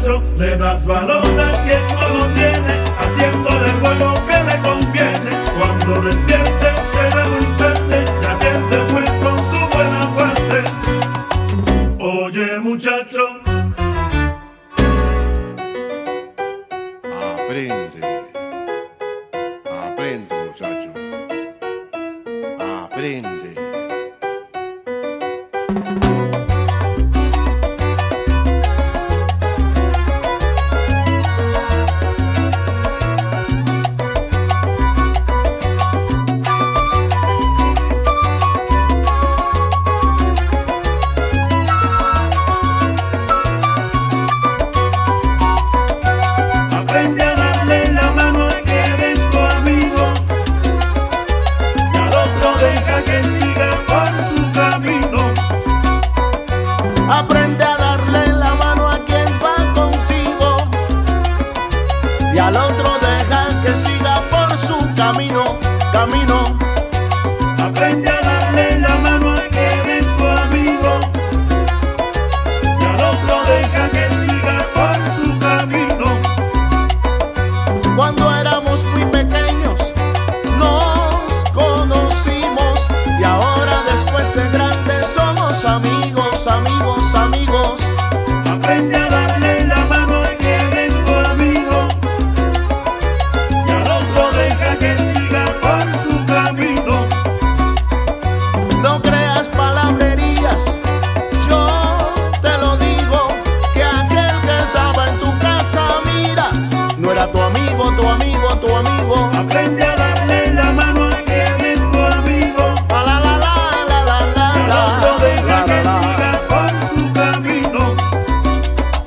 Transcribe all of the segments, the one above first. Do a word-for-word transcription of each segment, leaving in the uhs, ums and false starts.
muchacho, le das valor a quien no lo tiene, haciéndole el juego que le conviene. Cuando despierte será muy tarde, ya que él se fue con su buena parte. Oye muchacho, aprende, aprende muchacho, aprende. aprende a darle la mano a quien es tu amigo, y al otro deja que siga por su camino. Aprende a darle la mano a quien va contigo y al otro deja que siga por su camino, camino. Aprende a darle la mano a quien es tu amigo, y al otro deja que siga por su camino. Cuando éramos muy pequeños nos conocimos y ahora después de grandes somos amigos, amigos, amigos. Aprende a darle la mano a quien es tu amigo, y al otro deja que siga por su camino. No creas palabrerías, yo te lo digo, que aquel que estaba en tu casa, mira, no era tu amigo, tu amigo, tu amigo. Aprende a darle la mano a quien es tu amigo, La la la la la la y al la otro deja la que la. siga por su camino.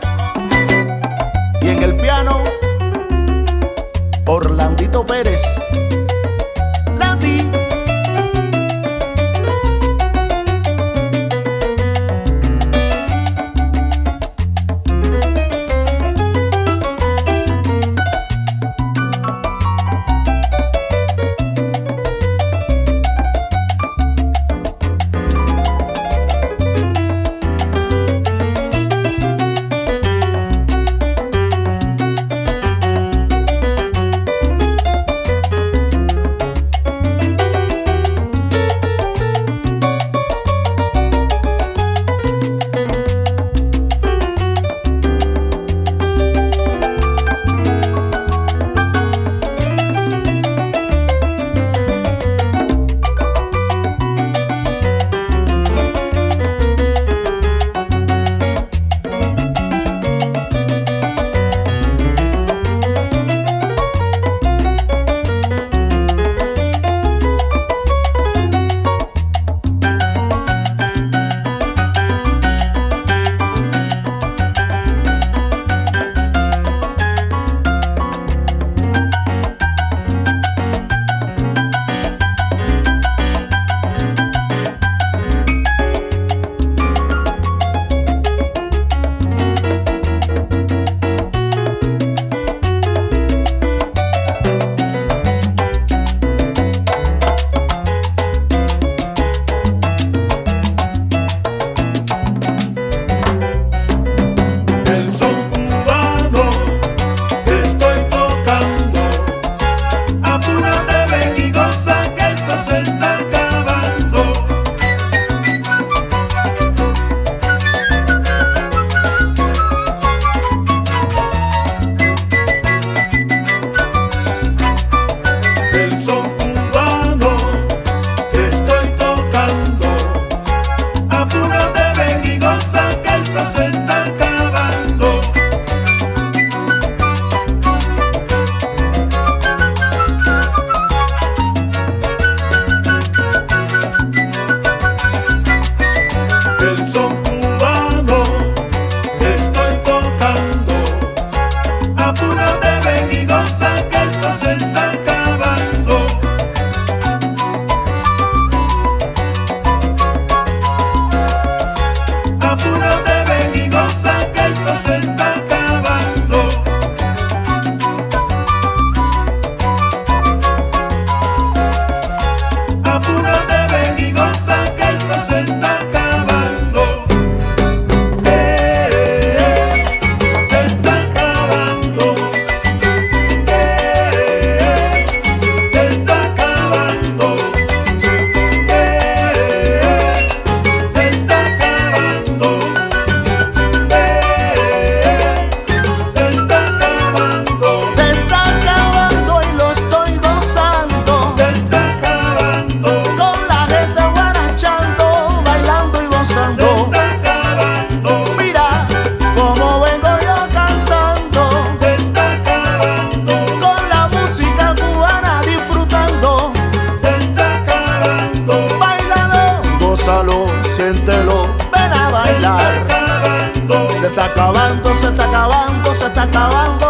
acabando, se está acabando